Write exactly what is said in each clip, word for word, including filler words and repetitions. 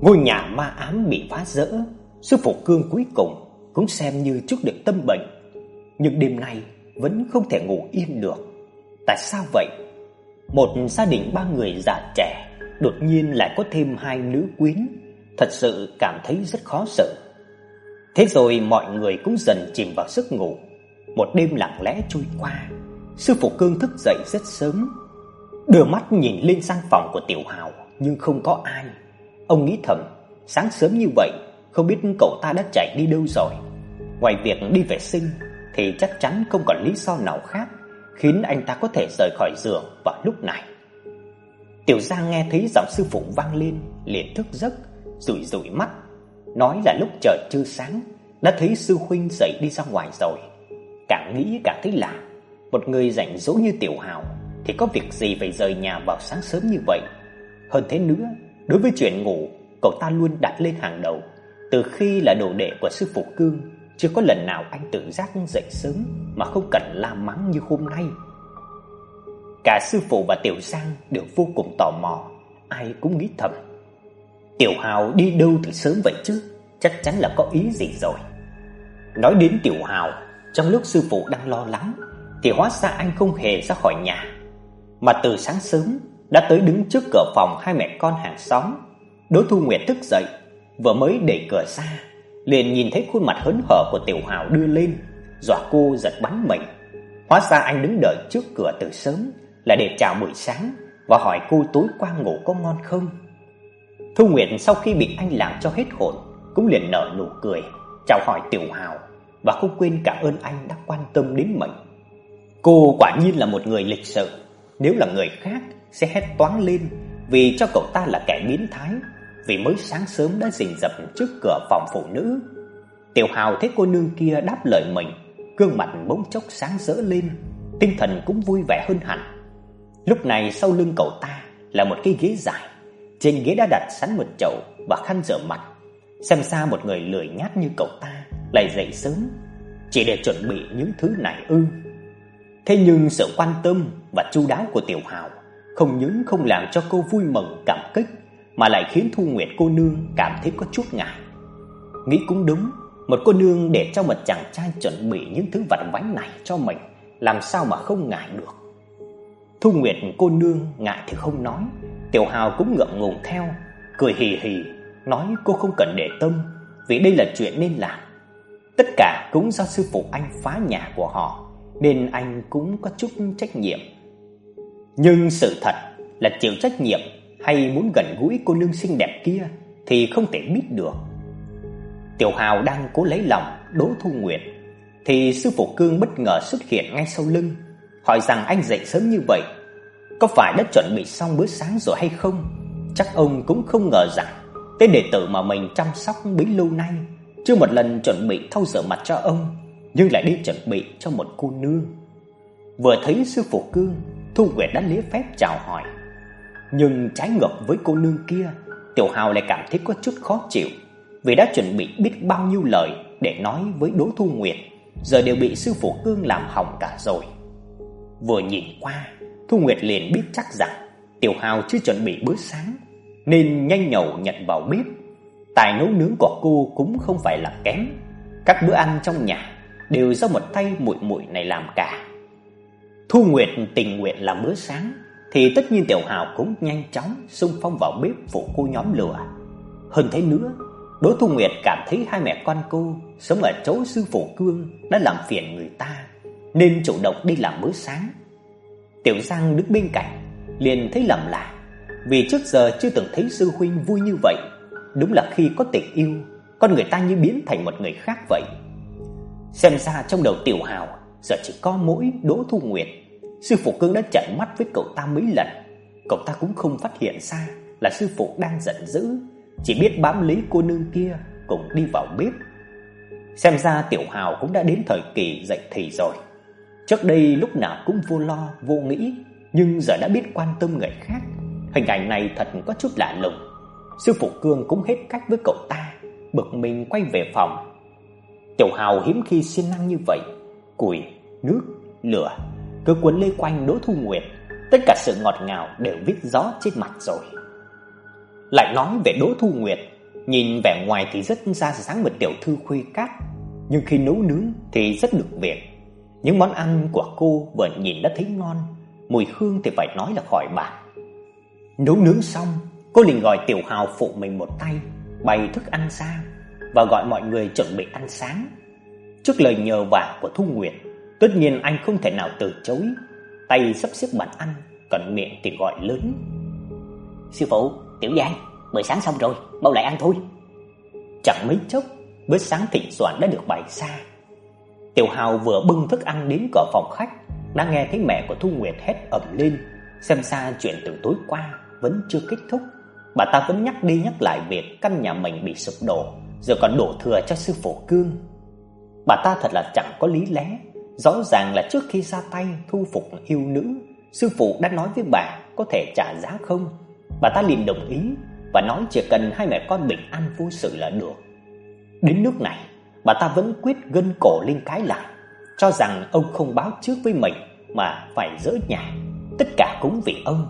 Ngôi nhà ma ám bị phá rỡ, sư phụ Cương cuối cùng cũng xem như chút được tâm bệnh, nhưng đêm nay vẫn không thể ngủ yên được. Tại sao vậy? Một gia đình ba người già trẻ đột nhiên lại có thêm hai nữ quyến, thật sự cảm thấy rất khó xử. Thế rồi mọi người cũng dần chìm vào giấc ngủ. Một đêm lặng lẽ trôi qua, sư phụ Cương thức dậy rất sớm, đưa mắt nhìn lên sang phòng của Tiểu Hào nhưng không có ai. Ông nghĩ thầm, sáng sớm như vậy không biết cậu ta đã chạy đi đâu rồi. Ngoài việc đi vệ sinh thì chắc chắn không còn lý do nào khác khiến anh ta có thể rời khỏi giường vào lúc này. Tiểu Giang nghe thấy giọng sư phụ vang lên, liền thức giấc, dụi dụi mắt, nói là lúc trời chưa sáng đã thấy sư huynh dậy đi ra ngoài rồi. Càng nghĩ càng thấy lạ, một người rảnh rỗi như Tiểu Hào thì có việc gì phải rời nhà vào sáng sớm như vậy. Hơn thế nữa, đối với chuyện ngủ, cậu ta luôn đặt lên hàng đầu. Từ khi là đồ đệ của sư phụ Cương, chưa có lần nào anh tự giác dậy sớm mà không cần la mắng như hôm nay. Cả sư phụ và Tiểu Giang đều vô cùng tò mò, ai cũng nghĩ thầm, Tiểu Hào đi đâu từ sớm vậy chứ, chắc chắn là có ý gì rồi. Nói đến Tiểu Hào, trong lúc sư phụ đang lo lắng thì hóa ra anh không hề ra khỏi nhà, mà từ sáng sớm đã tới đứng trước cửa phòng hai mẹ con hàng xóm. Đỗ Thu Nguyệt thức dậy, vừa mới đẩy cửa ra, liền nhìn thấy khuôn mặt hớn hở của Tiểu Hào đưa lên, dọa cô giật bắn mình. Hóa ra anh đứng đợi trước cửa từ sớm là để chào buổi sáng và hỏi cô tối qua ngủ có ngon không. Thu Nguyệt sau khi bị anh làm cho hết hồn cũng liền nở nụ cười, chào hỏi Tiểu Hào và không quên cảm ơn anh đã quan tâm đến mình. Cô quả nhiên là một người lịch sự, nếu là người khác sẽ hét toáng lên vì cho cậu ta là kẻ biến thái, vì mới sáng sớm đã rình rập trước cửa phòng phụ nữ. Tiểu Hào thấy cô nương kia đáp lời mình, gương mặt bỗng chốc sáng rỡ lên, tinh thần cũng vui vẻ hơn hẳn. Lúc này sau lưng cậu ta là một cái ghế dài, trên ghế đã đặt sẵn một chậu và khăn rửa mặt. Xem ra một người lười nhác như cậu ta lại dậy sớm chỉ để chuẩn bị những thứ này ư? Thế nhưng sự quan tâm và chu đáo của Tiểu Hào không những không làm cho cô vui mừng cảm kích, mà lại khiến Thu Nguyệt cô nương cảm thấy có chút ngại. Nghĩ cũng đúng, một cô nương để cho một chàng trai chuẩn bị những thứ vặt vãnh này cho mình, làm sao mà không ngại được. Thu Nguyệt cô nương ngại thì không nói, Tiểu Hào cũng ngượng ngùng theo, cười hì hì nói cô không cần để tâm, vì đây là chuyện nên làm. Tất cả cũng do sư phụ anh phá nhà của họ, nên anh cũng có chút trách nhiệm. Nhưng sự thật là chịu trách nhiệm hay muốn gần gũi cô nương xinh đẹp kia thì không thể biết được. Tiểu Hào đang cố lấy lòng Đỗ Thu Nguyệt thì sư phụ Cương bất ngờ xuất hiện ngay sau lưng, hỏi rằng anh dậy sớm như vậy có phải đã chuẩn bị xong bữa sáng rồi hay không. Chắc ông cũng không ngờ rằng tên đệ tử mà mình chăm sóc bấy lâu nay chưa một lần chuẩn bị thau rửa mặt cho ông, nhưng lại đi chuẩn bị cho một cô nương. Vừa thấy sư phụ Cương, Thu Nguyệt đã lễ phép chào hỏi, nhưng trái ngược với cô nương kia, Tiểu Hào lại cảm thấy có chút khó chịu, vì đã chuẩn bị biết bao nhiêu lời để nói với Đỗ Thu Nguyệt, giờ đều bị sư phụ Cương làm hỏng cả rồi. Vừa nhìn qua, Thu Nguyệt liền biết chắc rằng Tiểu Hào chưa chuẩn bị bữa sáng, nên nhanh nhẩu nhận vào bếp. Tài nấu nướng của cô cũng không phải là kém, các bữa ăn trong nhà đều do một tay muội muội này làm cả. Thu Nguyệt tình nguyện làm bữa sáng thì tất nhiên Tiểu Hào cũng nhanh chóng xung phong vào bếp phụ cô nhóm lửa. Hơn thế nữa, Đỗ Thu Nguyệt cảm thấy hai mẹ con cô sống ở chỗ sư phụ Cương đã làm phiền người ta, nên chủ động đi làm bữa sáng. Tiểu Giang đứng bên cạnh liền thấy lầm lạ, vì trước giờ chưa từng thấy sư huynh vui như vậy. Đúng là khi có tình yêu, con người ta như biến thành một người khác vậy. Xem ra trong đầu Tiểu Hào giờ chỉ có mỗi Đỗ Thu Nguyệt. Sư phụ Cương đã trợn mắt với cậu ta mấy lần, cậu ta cũng không phát hiện ra là sư phụ đang giận dữ, chỉ biết bám lấy cô nương kia cùng đi vào bếp. Xem ra Tiểu Hào cũng đã đến thời kỳ dậy thì rồi. Trước đây lúc nào cũng vô lo vô nghĩ, nhưng giờ đã biết quan tâm người khác. Hình ảnh này thật có chút lạ lùng. Sư phụ Cương cũng hết cách với cậu ta, bực mình quay về phòng. Tiểu Hào hiếm khi siêng năng như vậy, củi, nước, lửa cứ quấn lê quanh Đỗ Thu Nguyệt, tất cả sự ngọt ngào đều vít gió trên mặt rồi. Lại nói về Đỗ Thu Nguyệt, Nhìn vẻ ngoài thì rất ra dáng một tiểu thư khuê các, nhưng khi nấu nướng thì rất được việc. Những món ăn của cô vừa nhìn đã thấy ngon, mùi hương thì phải nói là khỏi bàn. Nấu nướng xong, cô liền gọi Tiểu Hào phụ mình một tay, bày thức ăn ra và gọi mọi người chuẩn bị ăn sáng. Trước lời nhờ vả của Thu Nguyệt, tất nhiên anh không thể nào từ chối, tay sắp xếp bàn ăn, còn miệng thì gọi lớn: "Sư phụ, Tiểu Giang, bữa sáng xong rồi, mau lại ăn thôi." Chẳng mấy chốc, bữa sáng thịnh soạn đã được bày ra. Tiểu Hào vừa bưng thức ăn đến cửa phòng khách, đã nghe thấy mẹ của Thu Nguyệt hét ầm lên, xem ra chuyện từ tối qua vẫn chưa kết thúc. Bà ta vẫn nhắc đi nhắc lại việc căn nhà mình bị sụp đổ, rồi còn đổ thừa cho sư phụ Cương. Bà ta thật là chẳng có lý lẽ. Rõ ràng là trước khi ra tay thu phục yêu nữ, sư phụ đã nói với bà có thể trả giá không. Bà ta liền đồng ý và nói chỉ cần hai mẹ con bình an vô sự là được. Đến nước này, bà ta vẫn quyết gân cổ lên cái lại, cho rằng ông không báo trước với mình mà phải dỡ nhà, tất cả cũng vì ông.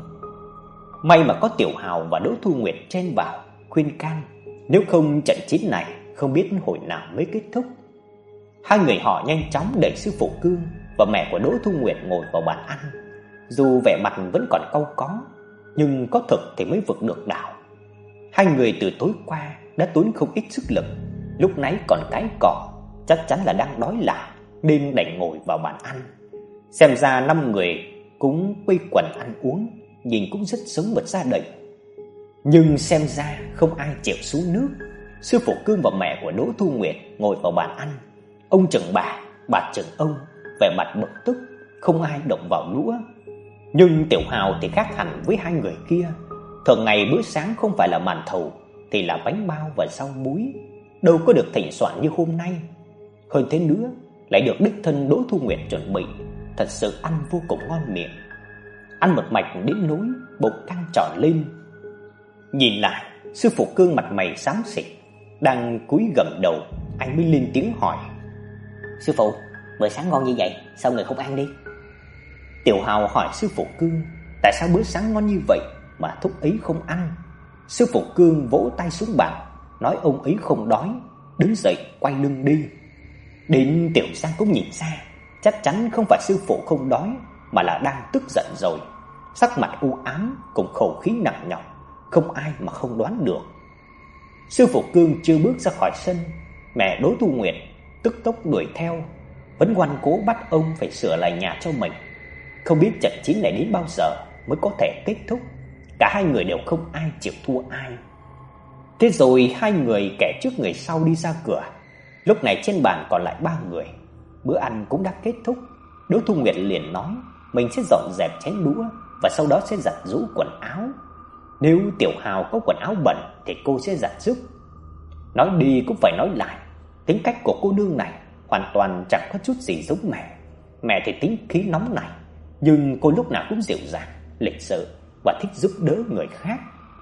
May mà có Tiểu Hào và Đỗ Thu Nguyệt chen vào khuyên can, nếu không trận chiến này không biết hồi nào mới kết thúc. Hai người họ nhanh chóng đẩy sư phụ Cương và mẹ của Đỗ Thu Nguyệt ngồi vào bàn ăn. Dù vẻ mặt vẫn còn cau có, nhưng có thực thì mới vực được đảo. Hai người từ tối qua đã tốn không ít sức lực, lúc nãy còn cái cỏ, chắc chắn là đang đói lạ nên đành ngồi vào bàn ăn. Xem ra năm người cũng quây quần ăn uống, nhìn cũng rất giống một gia đình. Nhưng xem ra không ai chịu xuống nước. Sư phụ Cương và mẹ của Đỗ Thu Nguyệt ngồi vào bàn ăn. Ông chừng bà, bà chừng ông, vẻ mặt bực tức, không ai động vào đũa. Nhưng Tiểu Hào thì khác hẳn với hai người kia. Thường ngày bữa sáng không phải là màn thầu thì là bánh bao và rau muối, đâu có được thịnh soạn như hôm nay. Hơn thế nữa, lại được đích thân Đỗ Thu Nguyệt chuẩn bị, thật sự ăn vô cùng ngon miệng. Ăn một mạch đến nỗi bụng căng tròn lên. Nhìn lại, sư phụ Cương mặt mày xám xịt, đang cúi gầm đầu, anh mới lên tiếng hỏi: "Sư phụ, bữa sáng ngon như vậy, sao người không ăn đi?" Tiểu Hào hỏi sư phụ Cương, tại sao bữa sáng ngon như vậy mà thúc ấy không ăn? Sư phụ Cương vỗ tay xuống bàn, nói ông ấy không đói, đứng dậy quay lưng đi. Đến Tiểu Giang cũng nhìn ra, chắc chắn không phải sư phụ không đói, mà là đang tức giận rồi. Sắc mặt u ám cùng khẩu khí nặng nhọc, không ai mà không đoán được. Sư phụ Cương chưa bước ra khỏi sân, mẹ Đỗ Thu Nguyệt tức tốc đuổi theo, vẫn ngoan cố bắt ông phải sửa lại nhà cho mình. Không biết trận chiến này đến bao giờ mới có thể kết thúc. Cả hai người đều không ai chịu thua ai. Thế rồi hai người kẻ trước người sau đi ra cửa. Lúc này trên bàn còn lại ba người. Bữa ăn cũng đã kết thúc. Đỗ Thu Nguyệt liền nói mình sẽ dọn dẹp chén đũa và sau đó sẽ giặt giũ quần áo. Nếu Tiểu Hào có quần áo bẩn thì cô sẽ giặt giúp. Nói đi cũng phải nói lại, tính cách của cô nương này hoàn toàn chẳng có chút gì giống mẹ. Mẹ thì tính khí nóng này, nhưng cô lúc nào cũng dịu dàng, lịch sự và thích giúp đỡ người khác.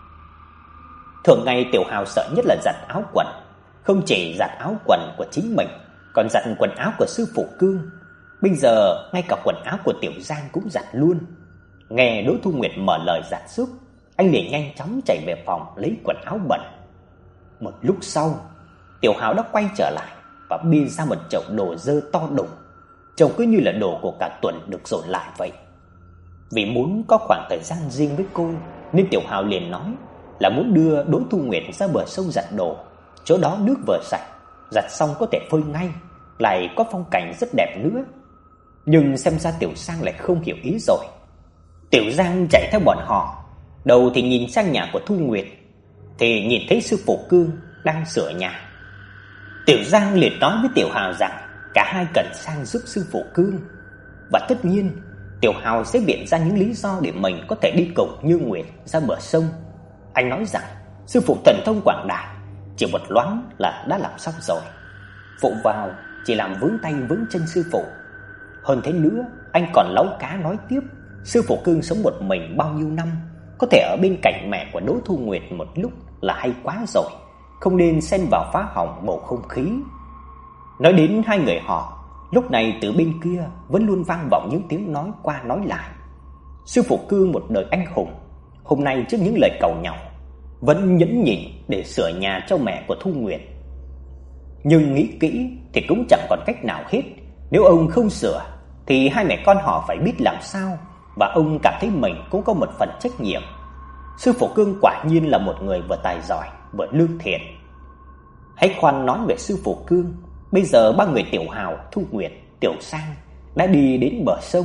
Thường ngày Tiểu Hào sợ nhất là giặt áo quần, không chỉ giặt áo quần của chính mình, còn giặt quần áo của sư phụ Cương. Bây giờ ngay cả quần áo của Tiểu Giang cũng giặt luôn. Nghe Đỗ Thu Nguyệt mở lời giặt giúp, anh liền nhanh chóng chạy về phòng lấy quần áo bẩn. Một lúc sau, Tiểu Hào đã quay trở lại và bê ra một chậu đồ dơ to đùng, trông cứ như là đồ của cả tuần được dồn lại vậy. Vì muốn có khoảng thời gian riêng với cô, nên Tiểu Hào liền nói là muốn đưa Đỗ Thu Nguyệt ra bờ sông giặt đồ. Chỗ đó nước vừa sạch, giặt xong có thể phơi ngay, lại có phong cảnh rất đẹp nữa. Nhưng xem ra Tiểu Giang lại không hiểu ý rồi. Tiểu Giang chạy theo bọn họ, đầu thì nhìn sang nhà của Thu Nguyệt, thì nhìn thấy sư phụ Cương đang sửa nhà. Tiểu Giang liền nói với Tiểu Hào rằng cả hai cần sang giúp sư phụ Cương. Và tất nhiên Tiểu Hào sẽ viện ra những lý do để mình có thể đi cùng Như Nguyệt ra bờ sông. Anh nói rằng sư phụ thần thông quảng đại, chỉ một loáng là đã làm xong rồi, phụ vào chỉ làm vướng tay vướng chân sư phụ. Hơn thế nữa, anh còn láu cá nói tiếp, sư phụ Cương sống một mình bao nhiêu năm, có thể ở bên cạnh mẹ của Đỗ Thu Nguyệt một lúc là hay quá rồi, không nên xen vào phá hỏng bầu không khí. Nói đến hai người họ, lúc này từ bên kia vẫn luôn vang vọng những tiếng nói qua nói lại. Sư phụ Cương một đời anh hùng, hôm nay trước những lời cầu nhau, vẫn nhẫn nhịn để sửa nhà cho mẹ của Thu Nguyệt. Nhưng nghĩ kỹ thì cũng chẳng còn cách nào hết. Nếu ông không sửa thì hai mẹ con họ phải biết làm sao, và ông cảm thấy mình cũng có một phần trách nhiệm. Sư phụ Cương quả nhiên là một người vừa tài giỏi vừa lương thiện. Hãy khoan nói về sư phụ Cương, bây giờ ba người Tiểu Hào, Thu Nguyệt, Tiểu Sang đã đi đến bờ sông.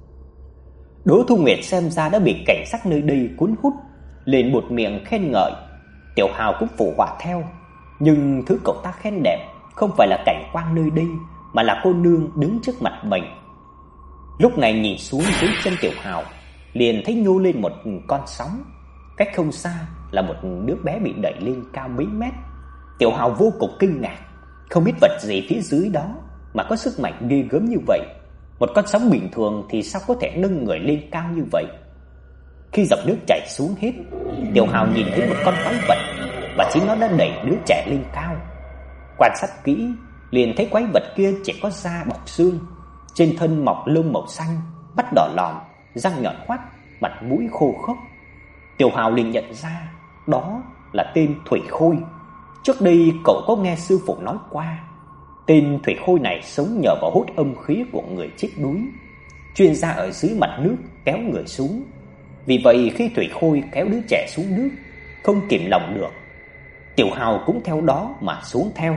Đỗ Thu Nguyệt xem ra đã bị cảnh sắc nơi đây cuốn hút, liền buột miệng khen ngợi. Tiểu Hào cũng phụ họa theo, nhưng thứ cậu ta khen đẹp không phải là cảnh quan nơi đây, mà là cô nương đứng trước mặt mình. Lúc này nhìn xuống dưới chân Tiểu Hào, liền thấy nhô lên một con sóng. Cách không xa là một đứa bé bị đẩy lên cao mấy mét. Tiểu Hào vô cùng kinh ngạc, không biết vật gì phía dưới đó mà có sức mạnh ghê gớm như vậy. Một con sóng bình thường thì sao có thể nâng người lên cao như vậy? Khi dòng nước chảy xuống hết, Tiểu Hào nhìn thấy một con quái vật, và chính nó đã đẩy đứa trẻ lên cao. Quan sát kỹ, liền thấy quái vật kia chỉ có da bọc xương, trên thân mọc lông màu xanh, mắt đỏ lòm, răng nhọn hoắt, mặt mũi khô khốc. Tiểu Hào liền nhận ra đó là tên Thủy Khôi. Trước đây cậu có nghe sư phụ nói qua, tên Thủy Khôi này sống nhờ vào hút âm khí của người chết đuối, chuyên gia ở dưới mặt nước kéo người xuống. Vì vậy khi Thủy Khôi kéo đứa trẻ xuống nước, không kìm lòng được, Tiểu Hào cũng theo đó mà xuống theo.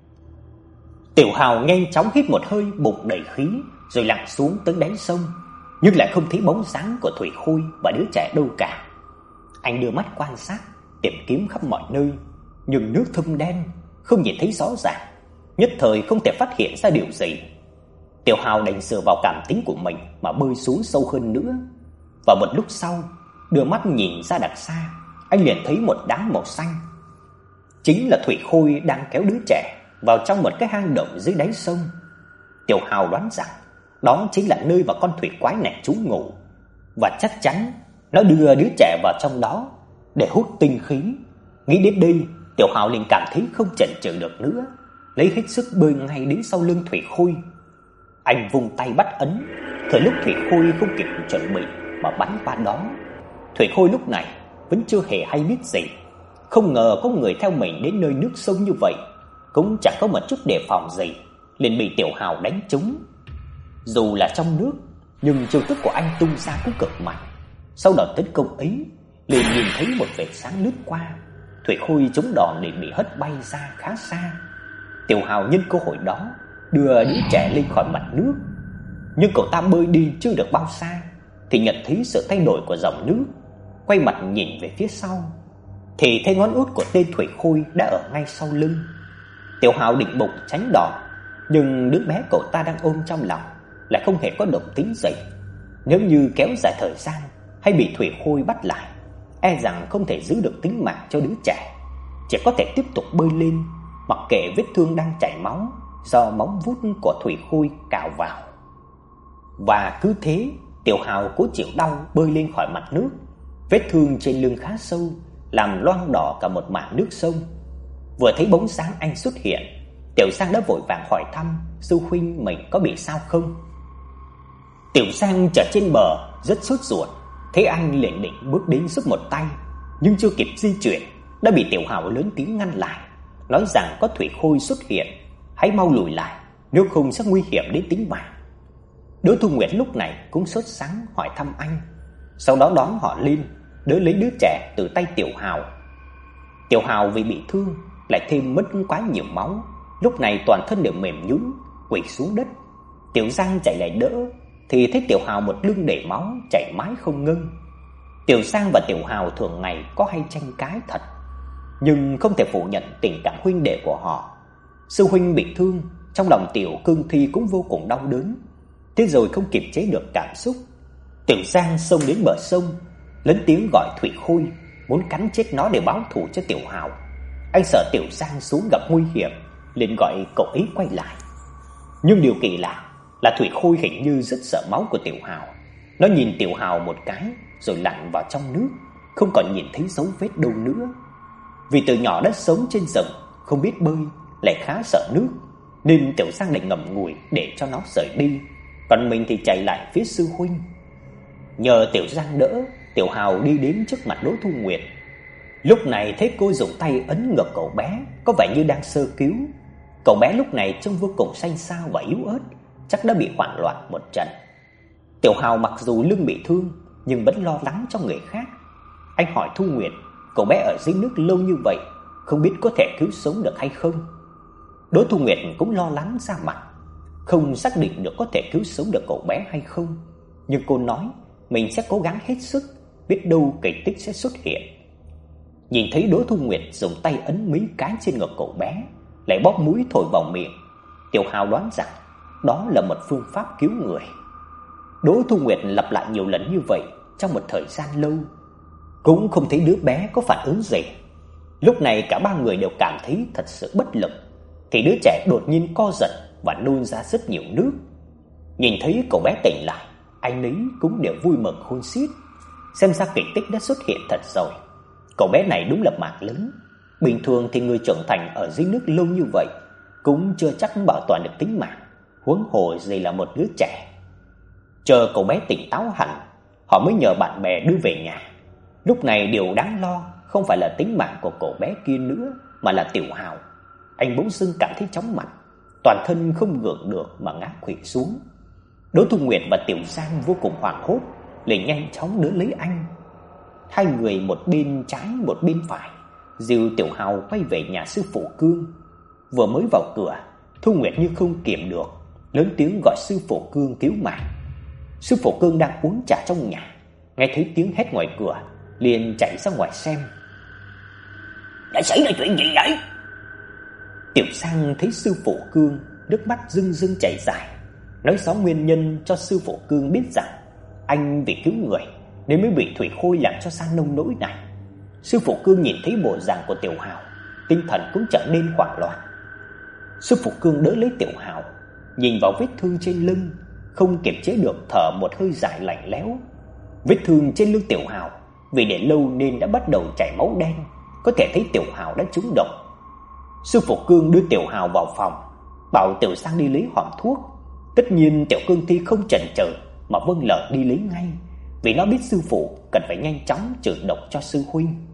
Tiểu Hào nhanh chóng hít một hơi bụng đầy khí, rồi lặn xuống tới đáy sông, nhưng lại không thấy bóng dáng của Thủy Khôi và đứa trẻ đâu cả. Anh đưa mắt quan sát, tìm kiếm khắp mọi nơi, nhưng nước thâm đen, không nhìn thấy rõ ràng, nhất thời không thể phát hiện ra điều gì. Tiểu Hào đành dựa vào cảm tính của mình mà bơi xuống sâu hơn nữa. Và một lúc sau, đưa mắt nhìn ra đằng xa, anh liền thấy một đám màu xanh. Chính là Thủy Khôi đang kéo đứa trẻ vào trong một cái hang động dưới đáy sông. Tiểu Hào đoán rằng đó chính là nơi mà con thủy quái này trú ngụ, và chắc chắn nó đưa đứa trẻ vào trong đó để hút tinh khí. Nghĩ đến đây, Tiểu Hào liền cảm thấy không chần chừ được nữa, lấy hết sức bơi ngay đến sau lưng Thủy Khôi. Anh vung tay bắt ấn, thời lúc Thủy Khôi không kịp chuẩn bị mà bắn qua đó. Thủy Khôi lúc này vẫn chưa hề hay biết gì, không ngờ có người theo mình đến nơi nước sông như vậy, cũng chẳng có một chút đề phòng gì, liền bị Tiểu Hào đánh trúng. Dù là trong nước, nhưng chiêu thức của anh tung ra cũng cực mạnh. Sau đợt tấn công ấy, liền nhìn thấy một vệt sáng lướt qua, Thủy Khôi trúng đòn liền bị hất bay ra khá xa. Tiểu Hào nhân cơ hội đó đưa đứa trẻ lên khỏi mặt nước, nhưng cậu ta bơi đi chưa được bao xa thì nhận thấy sự thay đổi của dòng nước. Quay mặt nhìn về phía sau thì thấy ngón út của tên Thủy Khôi đã ở ngay sau lưng. Tiểu Hào định bụng tránh đòn, nhưng đứa bé cậu ta đang ôm trong lòng lại không hề có động tĩnh gì. Nếu như kéo dài thời gian hay bị Thủy Khôi bắt lại, e rằng không thể giữ được tính mạng cho đứa trẻ, chỉ có thể tiếp tục bơi lên, mặc kệ vết thương đang chảy máu do móng vuốt của Thủy Khôi cào vào. Và cứ thế, Tiểu Hào cố chịu đau bơi lên khỏi mặt nước. Vết thương trên lưng khá sâu, làm loang đỏ cả một mảng nước sông. Vừa thấy bóng sáng anh xuất hiện, Tiểu Sang đã vội vàng hỏi thăm sư huynh mình có bị sao không. Tiểu Sang trở trên bờ rất sốt ruột, thấy anh liền định bước đến giúp một tay, nhưng chưa kịp di chuyển đã bị Tiểu Hào lớn tiếng ngăn lại, nói rằng có Thủy Khôi xuất hiện, hãy mau lùi lại, nếu không sẽ nguy hiểm đến tính mạng. Đỗ Thu Nguyệt lúc này cũng sốt sắng hỏi thăm anh, sau đó đón họ lên, đỡ lấy đứa trẻ từ tay Tiểu Hào. Tiểu Hào vì bị thương lại thêm mất quá nhiều máu, lúc này toàn thân đều mềm nhũn, quỳ xuống đất. Tiểu Giang chạy lại đỡ thì thấy Tiểu Hào một lưng đầy máu, chảy mãi không ngưng. Tiểu Giang và Tiểu Hào thường ngày có hay tranh cãi thật, nhưng không thể phủ nhận tình cảm huynh đệ của họ. Sư huynh bị thương, trong lòng Tiểu Cương Thi cũng vô cùng đau đớn, thế rồi không kiềm chế được cảm xúc. Tiểu Giang xông đến bờ sông, lớn tiếng gọi Thủy Khôi, muốn cắn chết nó để báo thù cho Tiểu Hào. Anh sợ Tiểu Giang xuống gặp nguy hiểm, liền gọi cậu ấy quay lại. Nhưng điều kỳ lạ là Thủy Khôi hình như rất sợ máu của Tiểu Hào. Nó nhìn Tiểu Hào một cái rồi lặn vào trong nước, không còn nhìn thấy dấu vết đâu nữa. Vì từ nhỏ đã sống trên rừng, không biết bơi, lại khá sợ nước, nên Tiểu Giang định ngậm ngùi để cho nó rời đi, còn mình thì chạy lại phía sư huynh. Nhờ Tiểu Giang đỡ, Tiểu Hào đi đến trước mặt Đỗ Thu Nguyệt. Lúc này thấy cô dùng tay ấn ngực cậu bé, có vẻ như đang sơ cứu. Cậu bé lúc này trông vô cùng xanh xao và yếu ớt, chắc đã bị hoảng loạn một trận. Tiểu Hào mặc dù lưng bị thương nhưng vẫn lo lắng cho người khác. Anh hỏi Thu Nguyệt, cậu bé ở dưới nước lâu như vậy, không biết có thể cứu sống được hay không. Đỗ Thu Nguyệt cũng lo lắng ra mặt, không xác định được có thể cứu sống được cậu bé hay không, nhưng cô nói mình sẽ cố gắng hết sức, biết đâu kỳ tích sẽ xuất hiện. Nhìn thấy Đỗ Thu Nguyệt dùng tay ấn mấy cái trên ngực cậu bé, lại bóp mũi thổi vào miệng, Tiểu Hào đoán rằng đó là một phương pháp cứu người. Đỗ Thu Nguyệt lặp lại nhiều lần như vậy trong một thời gian lâu, cũng không thấy đứa bé có phản ứng gì. Lúc này cả ba người đều cảm thấy thật sự bất lực, thì đứa trẻ đột nhiên co giật và nôn ra rất nhiều nước. Nhìn thấy cậu bé tỉnh lại, anh ấy cũng đều vui mừng khôn xiết, xem ra kỳ tích đã xuất hiện thật rồi. Cậu bé này đúng là mạng lớn. Bình thường thì người trưởng thành ở dưới nước lâu như vậy cũng chưa chắc bảo toàn được tính mạng, huống hồ gì là một đứa trẻ. Chờ cậu bé tỉnh táo hẳn, họ mới nhờ bạn bè đưa về nhà. Lúc này điều đáng lo không phải là tính mạng của cậu bé kia nữa, mà là Tiểu Hào. Anh bỗng dưng cảm thấy chóng mặt, toàn thân không gượng được mà ngã khuỵu xuống. Đỗ Thu Nguyệt và Tiểu Giang vô cùng hoảng hốt, liền nhanh chóng đỡ lấy anh. Hai người một bên trái một bên phải dìu Tiểu Hào quay về nhà sư phụ Cương. Vừa mới vào cửa, Thu Nguyệt như không kiềm được, lớn tiếng gọi sư phụ Cương cứu mạng. Sư phụ Cương đang uống trà trong nhà, nghe thấy tiếng hét ngoài cửa, liền chạy ra ngoài xem. Đã xảy ra chuyện gì vậy? Tiểu Sang thấy sư phụ Cương, nước mắt rưng rưng chảy dài, nói rõ nguyên nhân cho sư phụ Cương biết rằng anh vì cứu người nên mới bị thủy khôi làm cho sang nông nỗi này. Sư phụ Cương nhìn thấy bộ dạng của Tiểu Hào, tinh thần cũng trở nên hoảng loạn. Sư phụ Cương đỡ lấy Tiểu Hào, nhìn vào vết thương trên lưng, không kiềm chế được thở một hơi dài lạnh lẽo. Vết thương trên lưng Tiểu Hào vì để lâu nên đã bắt đầu chảy máu đen, có thể thấy Tiểu Hào đã trúng độc. Sư phụ Cương đưa Tiểu Hào vào phòng, bảo Tiểu Sang đi lấy hòm thuốc. Tất nhiên Tiểu Cương Thi không chần chừ mà vâng lời đi lấy ngay, vì nó biết sư phụ cần phải nhanh chóng trừ độc cho sư huynh.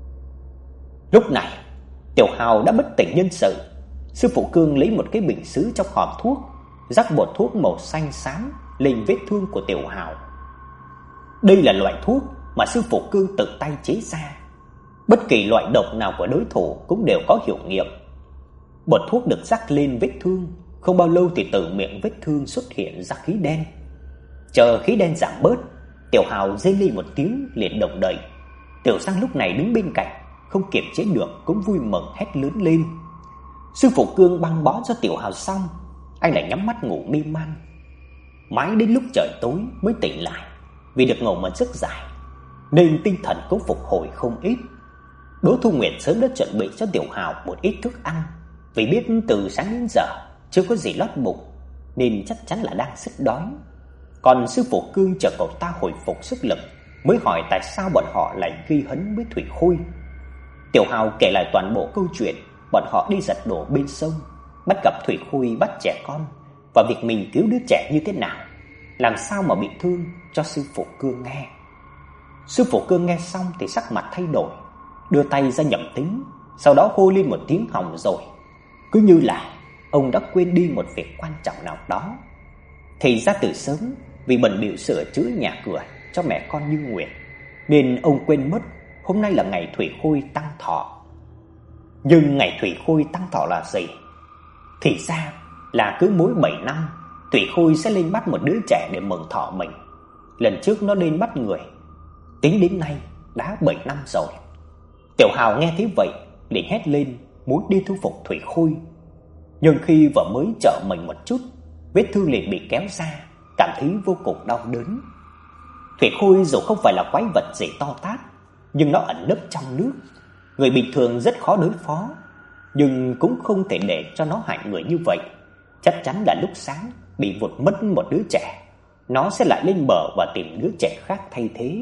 Lúc này, Tiểu Hào đã bất tỉnh nhân sự. Sư phụ Cương lấy một cái bình sứ trong hòm thuốc, rắc bột thuốc màu xanh xám lên vết thương của Tiểu Hào. Đây là loại thuốc mà sư phụ Cương tự tay chế ra. Bất kỳ loại độc nào của đối thủ cũng đều có hiệu nghiệm. Bột thuốc được rắc lên vết thương, không bao lâu thì từ miệng vết thương xuất hiện ra khí đen. Chờ khí đen giảm bớt, Tiểu Hào rên lên một tiếng liền động đậy. Tiểu Sang lúc này đứng bên cạnh, không kiềm chế được cũng vui mừng hét lớn lên. Sư phụ Cương băng bó cho Tiểu Hào xong, anh lại nhắm mắt ngủ mê man. Mãi đến lúc trời tối mới tỉnh lại, vì được ngủ một giấc dài nên tinh thần cũng phục hồi không ít. Đỗ Thu Nguyệt sớm đã chuẩn bị cho Tiểu Hào một ít thức ăn, vì biết từ sáng đến giờ chưa có gì lót bụng nên chắc chắn là đang rất đói. Còn sư phụ Cương chờ cậu ta hồi phục sức lực mới hỏi tại sao bọn họ lại ghi hấn với thủy khôi. Tiểu Hào kể lại toàn bộ câu chuyện bọn họ đi giật đồ bên sông, bắt gặp thủy khôi bắt trẻ con, và việc mình cứu đứa trẻ như thế nào, làm sao mà bị thương cho sư phụ Cương nghe. Sư phụ Cương nghe xong thì sắc mặt thay đổi, đưa tay ra nhẩm tính, sau đó hô lên một tiếng hỏng rồi, cứ như là ông đã quên đi một việc quan trọng nào đó. Thì ra từ sớm vì bận bịu sửa chữa nhà cửa cho mẹ con Như Nguyệt nên ông quên mất hôm nay là ngày thủy khôi tăng thọ. Nhưng ngày thủy khôi tăng thọ là gì? Thì ra là cứ mỗi bảy năm thủy khôi sẽ lên bắt một đứa trẻ để mừng thọ mình. Lần trước nó lên bắt người, tính đến nay đã bảy năm rồi. Tiểu Hào nghe thấy vậy liền hét lên muốn đi thu phục thủy khôi. Nhưng khi vừa mới trở mình một chút, vết thương liền bị kéo ra, cảm thấy vô cùng đau đớn. Thủy khôi dù không phải là quái vật gì to tát, nhưng nó ẩn nấp trong nước, người bình thường rất khó đối phó, nhưng cũng không thể để cho nó hại người như vậy. Chắc chắn là lúc sáng bị vụt mất một đứa trẻ, nó sẽ lại lên bờ và tìm đứa trẻ khác thay thế.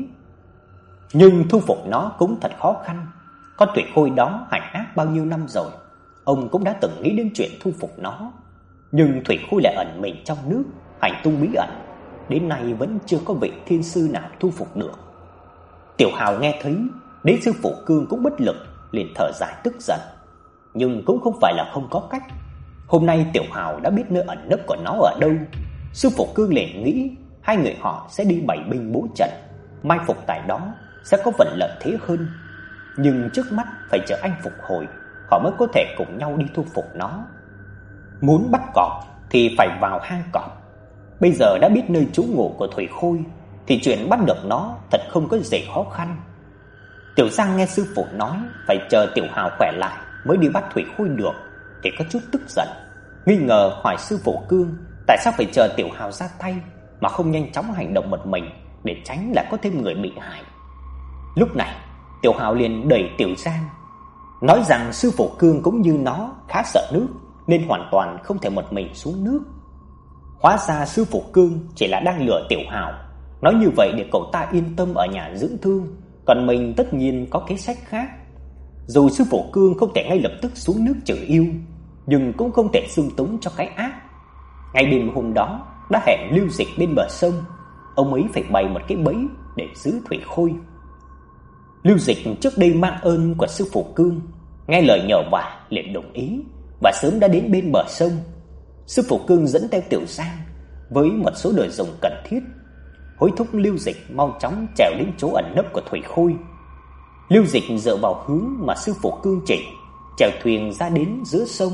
Nhưng thu phục nó cũng thật khó khăn. Con thủy khôi đó hại ác bao nhiêu năm rồi, ông cũng đã từng nghĩ đến chuyện thu phục nó. Nhưng thủy khôi lại ẩn mình trong nước, hành tung bí ẩn, đến nay vẫn chưa có vị thiên sư nào thu phục được. Tiểu Hào nghe thấy Đến sư phụ Cương cũng bất lực, liền thở dài tức giận. Nhưng cũng không phải là không có cách. Hôm nay Tiểu Hào đã biết nơi ẩn nấp của nó ở đâu. Sư phụ Cương liền nghĩ hai người họ sẽ đi bày binh bố trận, mai phục tại đó sẽ có vận lợi thế hơn. Nhưng trước mắt phải chờ anh phục hồi, họ mới có thể cùng nhau đi thu phục nó. Muốn bắt cọp thì phải vào hang cọp. Bây giờ đã biết nơi trú ngụ của Thủy Khôi thì chuyện bắt được nó thật không có gì khó khăn. Tiểu Giang nghe sư phụ nói phải chờ Tiểu Hào khỏe lại mới đi bắt Thủy Khôi được thì có chút tức giận, nghi ngờ hỏi sư phụ Cương tại sao phải chờ Tiểu Hào ra tay mà không nhanh chóng hành động một mình để tránh lại có thêm người bị hại. Lúc này Tiểu Hào liền đẩy Tiểu Giang, nói rằng sư phụ Cương cũng như nó khá sợ nước nên hoàn toàn không thể một mình xuống nước. Hóa ra sư phụ Cương chỉ là đang lừa Tiểu Hào, nói như vậy để cậu ta yên tâm ở nhà dưỡng thương, còn mình tất nhiên có kế sách khác. Dù sư phụ Cương không thể ngay lập tức xuống nước trừ yêu, nhưng cũng không thể xưng túng cho cái ác. Ngày đêm hôm đó đã hẹn Lưu Dịch bên bờ sông, ông ấy phải bày một cái bẫy để giữ Thủy Khôi. Lưu Dịch trước đây mang ơn của sư phụ Cương, nghe lời nhờ vả liền đồng ý và sớm đã đến bên bờ sông. Sư phụ Cương dẫn theo Tiểu Giang với một số đồ dùng cần thiết, hối thúc Lưu Dịch mau chóng trèo đến chỗ ẩn nấp của Thủy Khôi. Lưu Dịch dựa vào hướng mà sư phụ Cương chỉ, chèo thuyền ra đến giữa sông.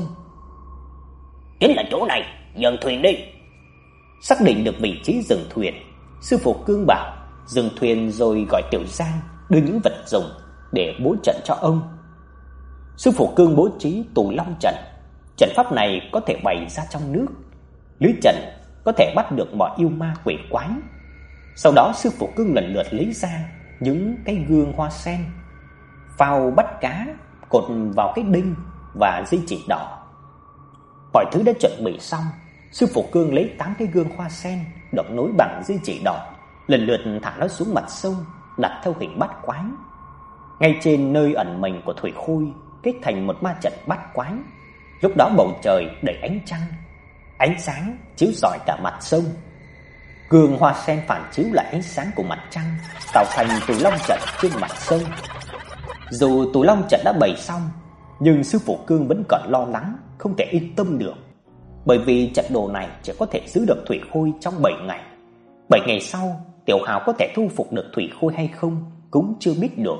Chính là chỗ này, dừng thuyền đi. Xác định được vị trí dừng thuyền, sư phụ Cương bảo dừng thuyền rồi gọi Tiểu Giang đưa những vật dụng để bố trận cho ông. Sư phụ Cương bố trí Tù Long trận. Trận pháp này có thể bày ra trong nước, lưới trận có thể bắt được mọi yêu ma quỷ quái. Sau đó sư phụ Cương lần lượt lấy ra những cái gương hoa sen, phao bắt cá, cột vào cái đinh và dây chỉ đỏ. Mọi thứ đã chuẩn bị xong, sư phụ Cương lấy tám cái gương hoa sen được nối bằng dây chỉ đỏ, lần lượt thả nó xuống mặt sông, đặt theo hình bát quái. Ngay trên nơi ẩn mình của Thủy Khôi kết thành một ma trận bát quái. Lúc đó bầu trời đầy ánh trăng, ánh sáng chiếu rọi cả mặt sông. Gương hoa sen phản chiếu lại ánh sáng của mặt trăng, tạo thành Tù Long trận trên mặt sông. Dù Tù Long trận đã bày xong, nhưng sư phụ Cương vẫn còn lo lắng, không thể yên tâm được. Bởi vì trận đồ này chỉ có thể giữ được Thủy Khôi trong bảy ngày. bảy ngày sau, Tiểu Hào có thể thu phục được Thủy Khôi hay không cũng chưa biết được.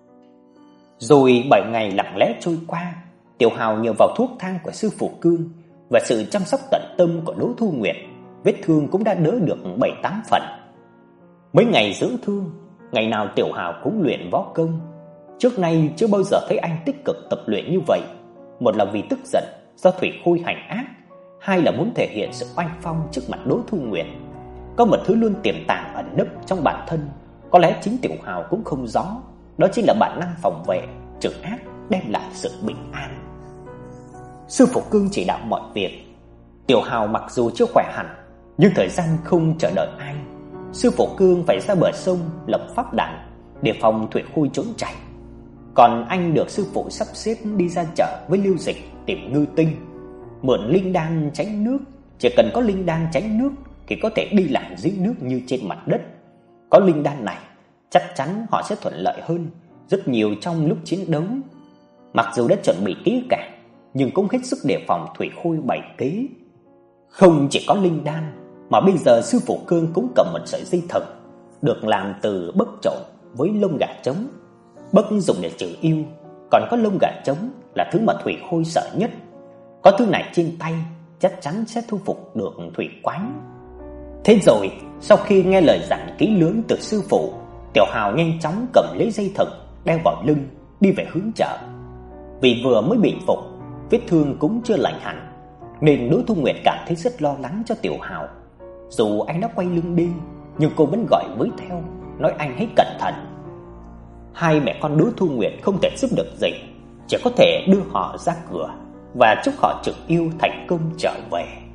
Rồi bảy ngày lặng lẽ trôi qua, Tiểu Hào nhờ vào thuốc thang của sư phụ Cương và sự chăm sóc tận tâm của Đỗ Thu Nguyệt, vết thương cũng đã đỡ được bảy tám phần. Mấy ngày dưỡng thương, ngày nào Tiểu Hào cũng luyện võ công. Trước nay chưa bao giờ thấy anh tích cực tập luyện như vậy. Một là vì tức giận do Thủy Khôi hành ác, hai là muốn thể hiện sự oanh phong trước mặt Đỗ Thu Nguyệt. Có một thứ luôn tiềm tàng ẩn nấp trong bản thân, có lẽ chính Tiểu Hào cũng không rõ, đó chính là bản năng phòng vệ, trừ ác đem lại sự bình an. Sư phụ Cương chỉ đạo mọi việc. Tiểu Hào mặc dù chưa khỏe hẳn, nhưng thời gian không chờ đợi ai. Sư phụ Cương phải ra bờ sông lập pháp đàn để phòng Thủy Khôi trốn chạy. Còn anh được sư phụ sắp xếp đi ra chợ với Lưu Dịch tìm ngư tinh, mượn linh đan tránh nước. Chỉ cần có linh đan tránh nước thì có thể đi lại dưới nước như trên mặt đất. Có linh đan này, chắc chắn họ sẽ thuận lợi hơn rất nhiều trong lúc chiến đấu. Mặc dù đã chuẩn bị kỹ càng, nhưng cũng hết sức đề phòng Thủy Khôi bày kế. Không chỉ có linh đan, mà bây giờ sư phụ Cương cũng cầm một sợi dây thừng được làm từ bấc trộn với lông gà trống. Bấc dùng để trừ yêu, còn có lông gà trống là thứ mà Thủy Khôi sợ nhất. Có thứ này trên tay chắc chắn sẽ thu phục được Thủy Quái. Thế rồi, sau khi nghe lời dặn kỹ lưỡng từ sư phụ, Tiểu Hào nhanh chóng cầm lấy dây thừng đeo vào lưng, đi về hướng chợ. Vì vừa mới bình phục, vết thương cũng chưa lành hẳn, nên Đỗ Thu Nguyệt cảm thấy rất lo lắng cho Tiểu Hào. Dù anh đã quay lưng đi, nhưng cô vẫn gọi với theo, nói anh hãy cẩn thận. Hai mẹ con Đỗ Thu Nguyệt không thể giúp được gì, chỉ có thể đưa họ ra cửa và chúc họ trực yêu thành công trở về.